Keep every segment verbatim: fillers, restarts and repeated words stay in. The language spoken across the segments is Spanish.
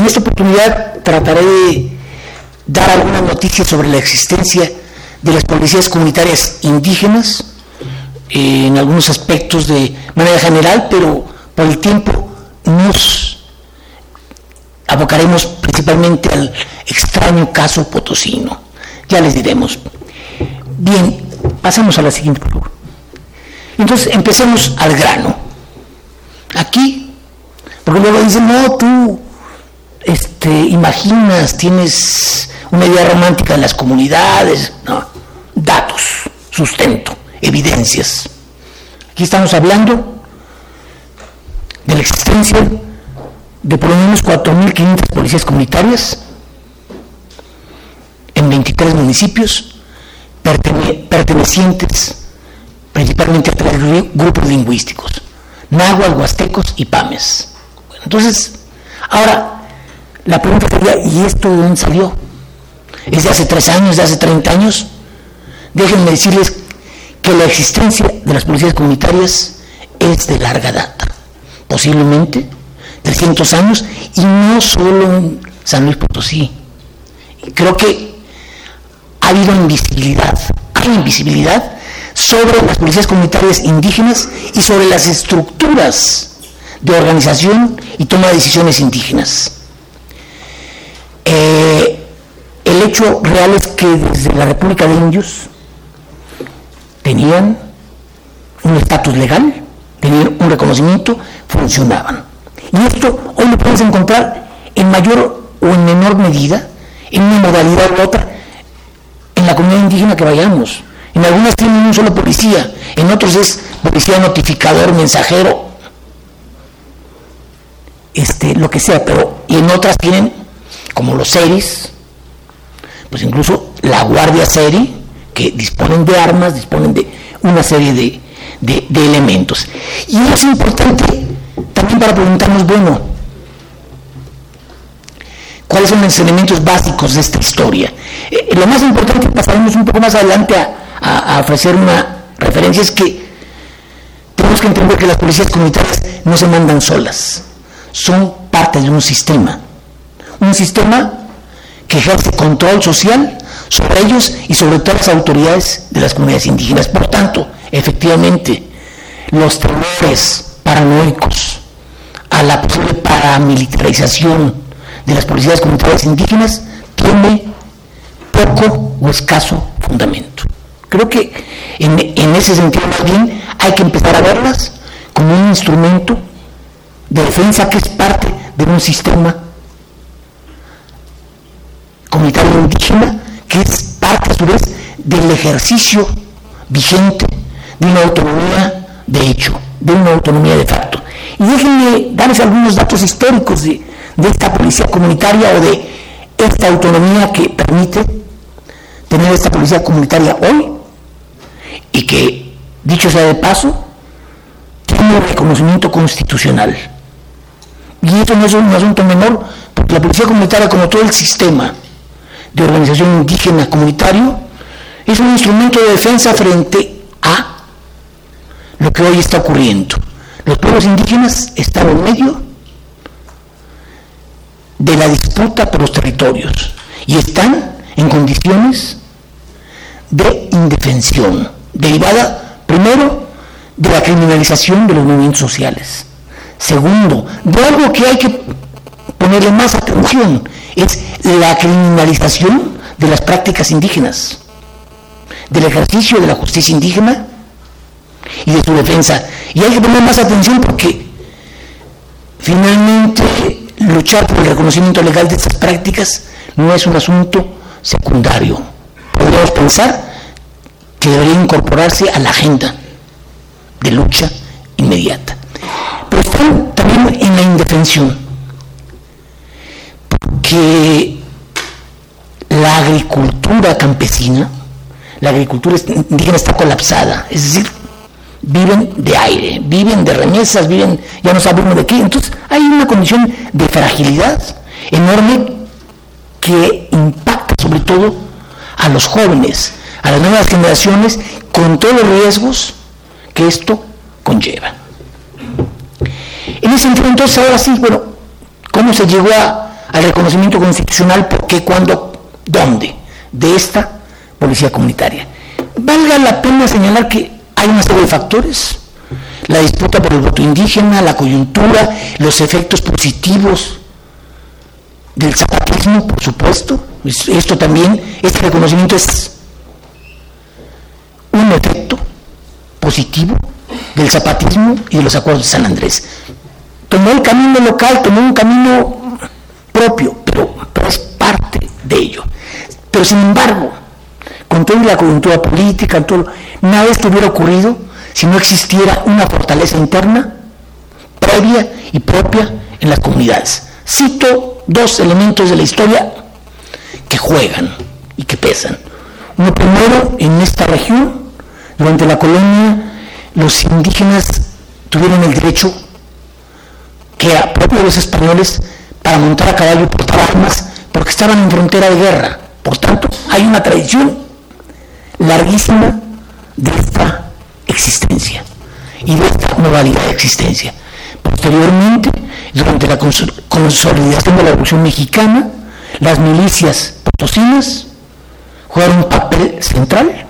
En esta oportunidad trataré de dar algunas noticias sobre la existencia de las policías comunitarias indígenas, eh, en algunos aspectos de manera general, pero por el tiempo nos abocaremos principalmente al extraño caso potosino. Ya les diremos. Bien, pasamos a la siguiente, por favor. Entonces, empecemos al grano. Aquí, porque luego dicen, no, tú este, imaginas, tienes una idea romántica de las comunidades. No, datos, sustento, evidencias. Aquí estamos hablando de la existencia de por lo menos cuatro mil quinientas policías comunitarias en veintitrés municipios, pertene- pertenecientes principalmente a tres grupos lingüísticos: náhuatl, huastecos y pames. Bueno, entonces, ahora la pregunta sería, ¿y esto de dónde salió? ¿Es de hace tres años, de hace treinta años? Déjenme decirles que la existencia de las policías comunitarias es de larga data, posiblemente trescientos años, y no solo en San Luis Potosí. Creo que ha habido invisibilidad, hay invisibilidad sobre las policías comunitarias indígenas y sobre las estructuras de organización y toma de decisiones indígenas. Eh, el hecho real es que desde la República de Indios tenían un estatus legal, tenían un reconocimiento, funcionaban. Y esto hoy lo podemos encontrar en mayor o en menor medida, en una modalidad u otra, en la comunidad indígena que vayamos. En algunas tienen un solo policía, en otros es policía notificador, mensajero, este, lo que sea, pero y en otras tienen, como los seris, pues incluso la guardia seri, que disponen de armas, disponen de una serie de, de, de elementos. Y eso es importante también para preguntarnos, bueno, ¿cuáles son los elementos básicos de esta historia? Eh, lo más importante, pasaremos un poco más adelante a, a, a ofrecer una referencia, es que tenemos que entender que las policías comunitarias no se mandan solas, son parte de un sistema, un sistema que ejerce control social sobre ellos y sobre todas las autoridades de las comunidades indígenas. Por tanto, efectivamente, los temores paranoicos a la posible paramilitarización de las policías comunitarias indígenas tiene poco o escaso fundamento. Creo que en, en ese sentido, más bien, hay que empezar a verlas como un instrumento de defensa que es parte de un sistema comunitario indígena, que es parte a su vez del ejercicio vigente de una autonomía de hecho, de una autonomía de facto. Y déjenme darles algunos datos históricos de, de esta policía comunitaria o de esta autonomía que permite tener esta policía comunitaria hoy, y que, dicho sea de paso, tiene un reconocimiento constitucional. Y eso no es un asunto menor, porque la policía comunitaria, como todo el sistema de organización indígena comunitario, es un instrumento de defensa frente a lo que hoy está ocurriendo. Los pueblos indígenas están en medio de la disputa por los territorios y están en condiciones de indefensión, derivada, primero, de la criminalización de los movimientos sociales. Segundo, de algo que hay que ponerle más atención, es la criminalización de las prácticas indígenas, del ejercicio de la justicia indígena y de su defensa. Y hay que poner más atención porque finalmente luchar por el reconocimiento legal de estas prácticas no es un asunto secundario. Podríamos pensar que debería incorporarse a la agenda de lucha inmediata. Pero están también en la indefensión, porque la agricultura campesina, la agricultura indígena está colapsada, es decir, viven de aire, viven de remesas, viven, ya no sabemos de qué. Entonces hay una condición de fragilidad enorme que impacta sobre todo a los jóvenes, a las nuevas generaciones, con todos los riesgos que esto conlleva. En ese sentido, entonces, ahora sí, bueno, ¿cómo se llegó a, al reconocimiento constitucional, por qué, cuándo, dónde, de esta policía comunitaria. Valga la pena señalar que hay una serie de factores: la disputa por el voto indígena, la coyuntura, los efectos positivos del zapatismo, por supuesto. Esto también, este reconocimiento es un efecto positivo del zapatismo y de los acuerdos de San Andrés. Tomó el camino local, tomó un camino propio, pero, pero es parte de ello. Pero sin embargo, con toda la coyuntura política, todo, nada de esto hubiera ocurrido si no existiera una fortaleza interna previa y propia en las comunidades. Cito dos elementos de la historia que juegan y que pesan. Uno primero, en esta región, durante la colonia, los indígenas tuvieron el derecho que era propio de los españoles para montar a caballo y portar armas, porque estaban en frontera de guerra. Por tanto, hay una tradición larguísima de esta existencia y de esta modalidad de existencia. Posteriormente, durante la consolidación de la Revolución Mexicana, las milicias potosinas jugaron un papel central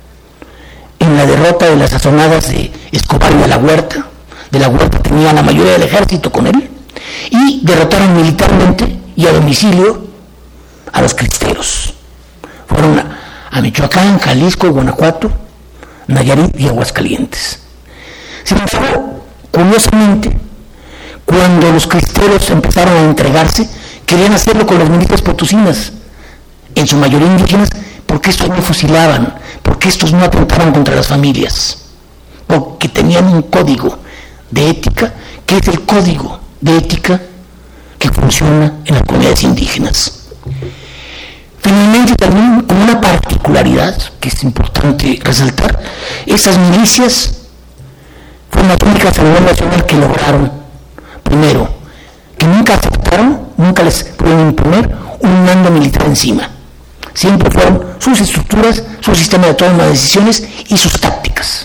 en la derrota de las sazonadas de Escobar y de la Huerta. De la Huerta tenía la mayoría del ejército con él, y derrotaron militarmente y a domicilio a los cristeros. Fueron a, a Michoacán, Jalisco, Guanajuato, Nayarit y Aguascalientes. Sin embargo, curiosamente, cuando los cristeros empezaron a entregarse, querían hacerlo con las milicias potosinas, en su mayoría indígenas, porque estos no fusilaban, porque estos no atentaban contra las familias, porque tenían un código de ética, que es el código de ética que funciona en las comunidades indígenas. Finalmente, también, como una particularidad que es importante resaltar, estas milicias fueron las únicas a nivel nacional que lograron, primero, que nunca aceptaron, nunca les pudieron imponer un mando militar encima. Siempre fueron sus estructuras, su sistema de toma de decisiones y sus tácticas.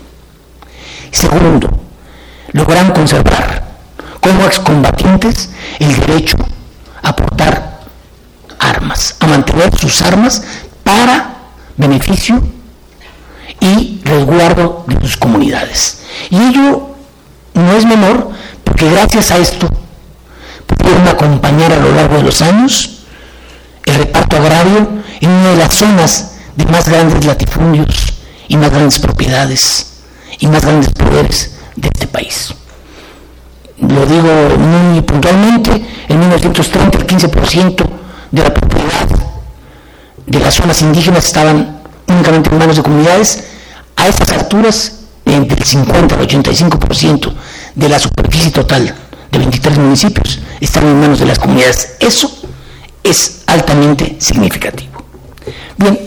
Segundo, lograron conservar como excombatientes el derecho a portar armas, a mantener sus armas para beneficio y resguardo de sus comunidades. Y ello no es menor, porque gracias a esto pudieron acompañar a lo largo de los años el reparto agrario en una de las zonas de más grandes latifundios y más grandes propiedades y más grandes poderes de este país. Lo digo muy puntualmente: en mil novecientos treinta el quince por ciento de la propiedad de las zonas indígenas estaban únicamente en manos de comunidades. A estas alturas, entre el cincuenta al ochenta y cinco por ciento de la superficie total de veintitrés municipios están en manos de las comunidades. Eso es altamente significativo. Bien,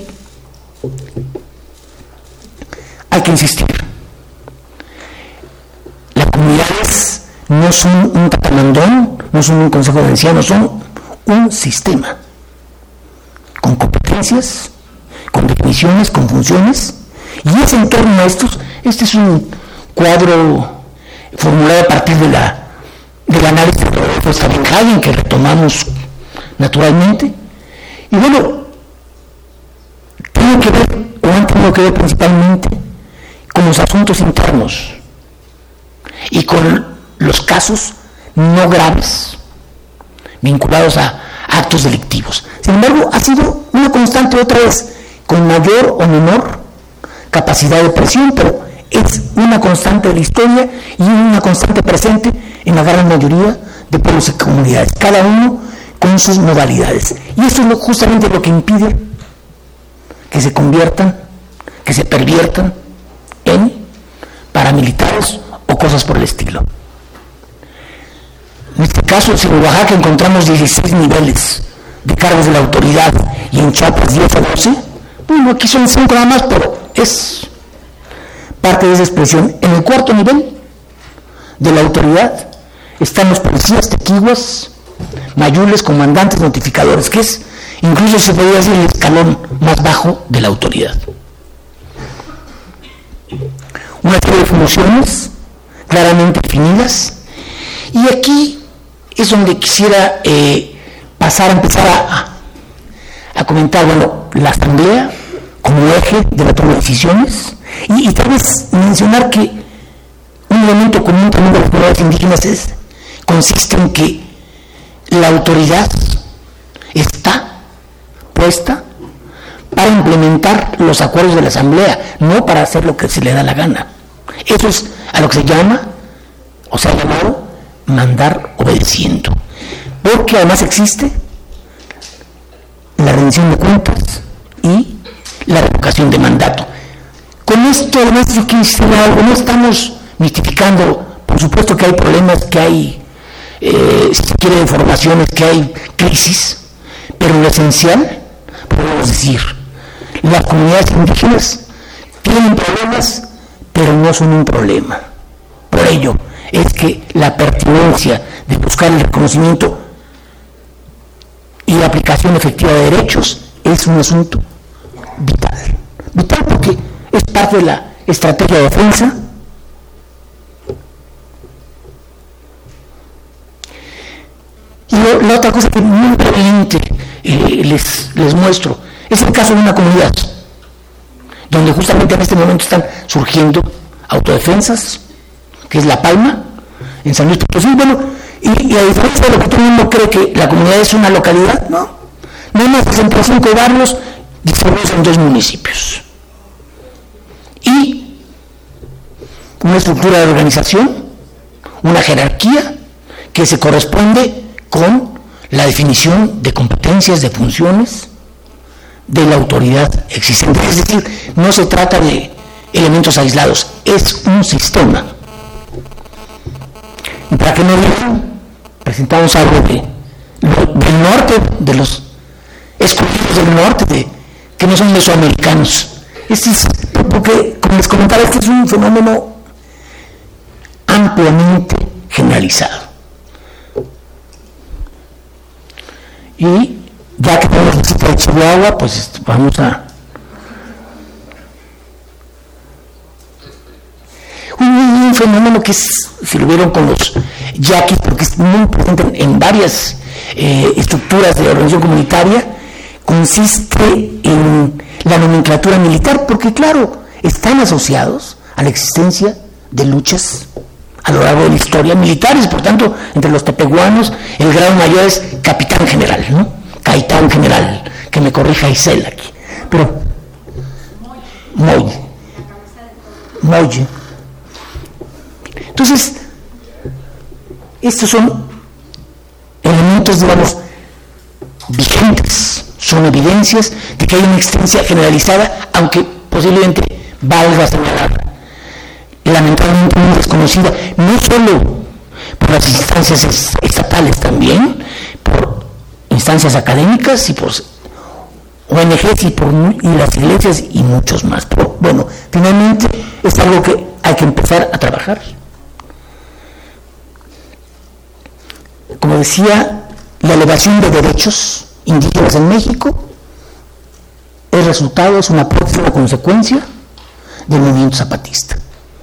hay que insistir: las comunidades no son un tatamandón, no son un consejo de ancianos, son un sistema con competencias, con definiciones, con funciones, y es en torno a estos. Este es un cuadro formulado a partir de la del análisis de Rodolfo Stavenhagen, que retomamos naturalmente, y bueno, tiene que ver, o han tenido que ver principalmente con los asuntos internos y con los casos no graves vinculados a actos delictivos. Sin embargo, ha sido una constante, otra vez, con mayor o menor capacidad de presión, pero es una constante de la historia y una constante presente en la gran mayoría de pueblos y comunidades, cada uno con sus modalidades. Y eso es lo, justamente lo que impide que se conviertan, que se perviertan en paramilitares o cosas por el estilo. En este caso, si en Oaxaca encontramos dieciséis niveles de cargos de la autoridad y en Chiapas diez o doce, bueno, aquí son cinco nada más, pero es parte de esa expresión. En el cuarto nivel de la autoridad están los policías, tequiguas, mayules, comandantes, notificadores, que es, incluso se podría decir, el escalón más bajo de la autoridad. Una serie de funciones claramente definidas, y aquí es donde quisiera eh, pasar a empezar a, a, a comentar, bueno, la asamblea como eje de la toma de decisiones y, y tal vez mencionar que un elemento común también de las comunidades indígenas es, consiste en que la autoridad está puesta para implementar los acuerdos de la asamblea, no para hacer lo que se le da la gana. Eso es a lo que se llama, o se ha llamado, mandar obedeciendo. Porque además existe la rendición de cuentas y la revocación de mandato. Con esto, además, yo quisiera algo, no estamos mistificando, por supuesto que hay problemas, que hay, eh, si se quiere, deformaciones, que hay crisis, pero lo esencial, podemos decir, las comunidades indígenas tienen problemas, pero no son un problema. Por ello, es que la pertinencia de buscar el reconocimiento y la aplicación efectiva de derechos es un asunto vital. Vital porque es parte de la estrategia de defensa y lo, la otra cosa que muy brevemente eh, les, les muestro es el caso de una comunidad donde justamente en este momento están surgiendo autodefensas, que es La Palma, en San Luis Potosí. Bueno, y, y a diferencia de lo que todo el mundo cree que la comunidad es una localidad, no, no más de sesenta y cinco barrios distribuidos en dos municipios. Y una estructura de organización, una jerarquía que se corresponde con la definición de competencias, de funciones de la autoridad existente. Es decir, no se trata de elementos aislados, es un sistema. Y para que no digan, presentamos algo de, del norte, de los escogidos del norte, de, que no son mesoamericanos. Este es, porque, como les comentaba, este es un fenómeno ampliamente generalizado. Y ya que tenemos la cita de Chihuahua, pues vamos a... Un, un fenómeno que es, si lo vieron con los yaquis, porque es muy importante en, en varias eh, estructuras de organización comunitaria, consiste en la nomenclatura militar, porque claro, están asociados a la existencia de luchas a lo largo de la historia militares, por tanto, entre los tepehuanos, el grado mayor es capitán general, ¿no? Capitán general, que me corrija Isel aquí, pero Molle, Molle. Entonces, estos son elementos, digamos, vigentes, son evidencias de que hay una existencia generalizada, aunque posiblemente valga señalar, lamentablemente muy desconocida, no solo por las instancias estatales, también por instancias académicas y por O N Ges y, por, y las iglesias y muchos más. Pero bueno, finalmente es algo que hay que empezar a trabajar. Como decía, la elevación de derechos indígenas en México es resultado, es una próxima consecuencia del movimiento zapatista.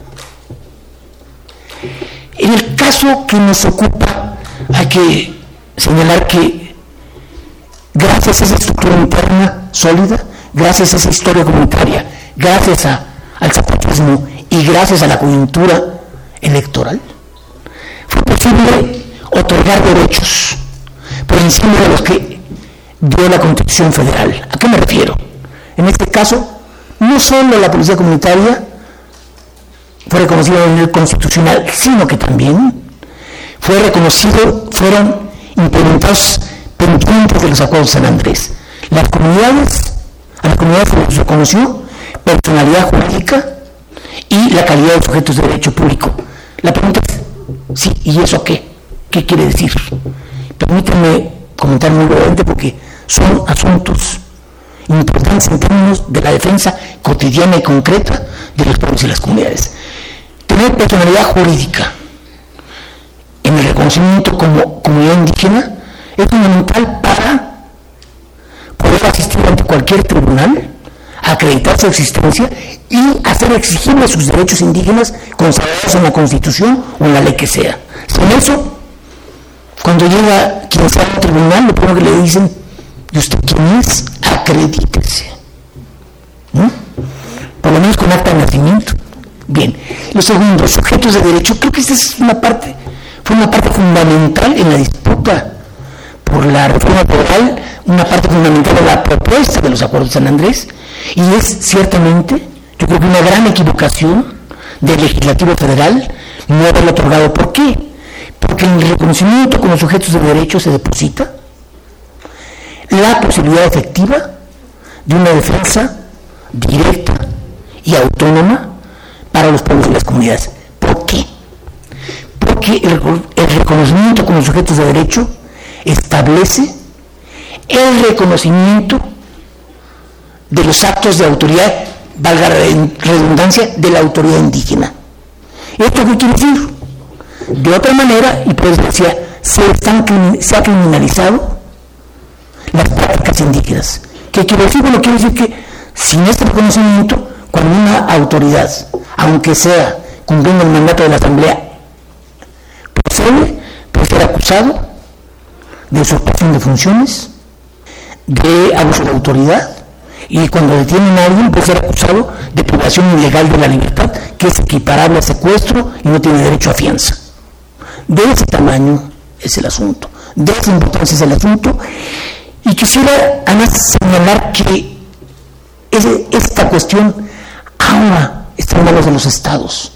En el caso que nos ocupa, hay que señalar que gracias a esa estructura interna sólida, gracias a esa historia comunitaria, gracias a, al zapatismo y gracias a la coyuntura electoral, fue posible otorgar derechos por encima de los que dio la Constitución Federal. ¿A qué me refiero? En este caso, no solo la policía comunitaria fue reconocida a nivel constitucional, sino que también fue reconocido, fueron implementados pendientes de los acuerdos de San Andrés. Las comunidades, a las comunidades se les reconoció personalidad jurídica y la calidad de sujetos de derecho público. La pregunta es, sí, ¿y eso qué? ¿Qué quiere decir? Permítanme comentar muy brevemente porque son asuntos importantes en términos de la defensa cotidiana y concreta de los pueblos y las comunidades. Tener personalidad jurídica en el reconocimiento como comunidad indígena es fundamental para poder asistir ante cualquier tribunal, acreditar su existencia y hacer exigibles sus derechos indígenas consagrados en la Constitución o en la ley que sea. Sin eso, cuando llega quien sea el tribunal, lo primero que le dicen, ¿y usted quién es? Acredítese. ¿No? Por lo menos con acta de nacimiento. Bien. Lo segundo, sujetos de derecho. Creo que esta es una parte, fue una parte fundamental en la disputa por la reforma federal, una parte fundamental de la propuesta de los acuerdos de San Andrés, y es ciertamente, yo creo que una gran equivocación del legislativo federal no haberlo otorgado. ¿Por qué? Porque en el reconocimiento como sujetos de derecho se deposita la posibilidad efectiva de una defensa directa y autónoma para los pueblos y las comunidades. ¿Por qué? Porque el, el reconocimiento como sujetos de derecho establece el reconocimiento de los actos de autoridad, valga la redundancia, de la autoridad indígena. ¿Esto qué quiere decir? De otra manera, y por eso decía, se, están, se ha criminalizado las prácticas indígenas. ¿Qué quiere decir? Bueno, quiere decir que sin este reconocimiento, cuando una autoridad, aunque sea cumpliendo el mandato de la Asamblea, procede, puede ser acusado de usurpación de funciones, de abuso de autoridad, y cuando detienen a alguien puede ser acusado de privación ilegal de la libertad, que es equiparable a secuestro y no tiene derecho a fianza. De ese tamaño es el asunto, de esa importancia es el asunto, y quisiera además señalar que esta cuestión ahora está en manos de los estados.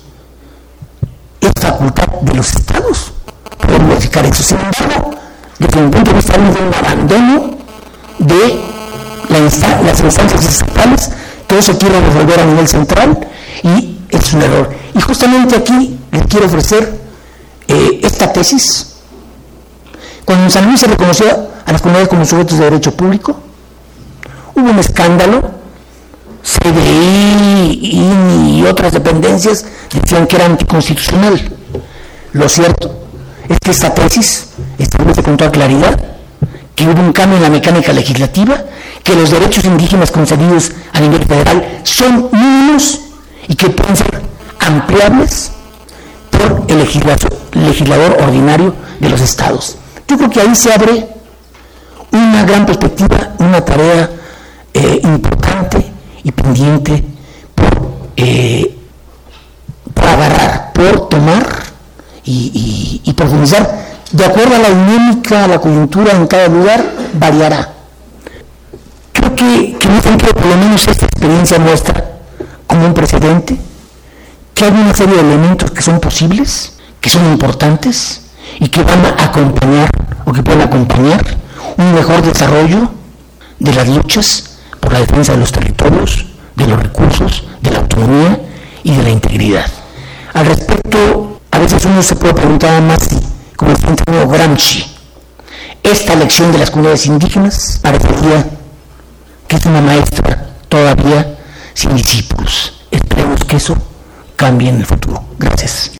Es facultad de los estados poder modificar eso. Sin embargo, desde mi punto de vista, hay un abandono de la insta- las instancias estatales. Todo se quiere resolver a nivel central y es un error. Y justamente aquí les quiero ofrecer eh, esta tesis. Cuando en San Luis se reconoció a las comunidades como sujetos de derecho público, hubo un escándalo. C D I, I N I y otras dependencias decían que era anticonstitucional. Lo cierto es que esta tesis establece con toda claridad que hubo un cambio en la mecánica legislativa, que los derechos indígenas concedidos a nivel federal son mínimos y que pueden ser ampliables por el legislador, legislador ordinario de los estados. Yo creo que ahí se abre una gran perspectiva, una tarea eh, importante y pendiente por, eh, por agarrar, por tomar y, y, y profundizar. De acuerdo a la dinámica, a la coyuntura en cada lugar, variará. Creo que, que en este sentido, por lo menos esta experiencia muestra como un precedente que hay una serie de elementos que son posibles, que son importantes y que van a acompañar o que pueden acompañar un mejor desarrollo de las luchas por la defensa de los territorios, de los recursos, de la autonomía y de la integridad. Al respecto, a veces uno se puede preguntar más si, como el centro Gramsci, esta lección de las comunidades indígenas parecería que es una maestra todavía sin discípulos. Esperemos que eso cambie en el futuro. Gracias.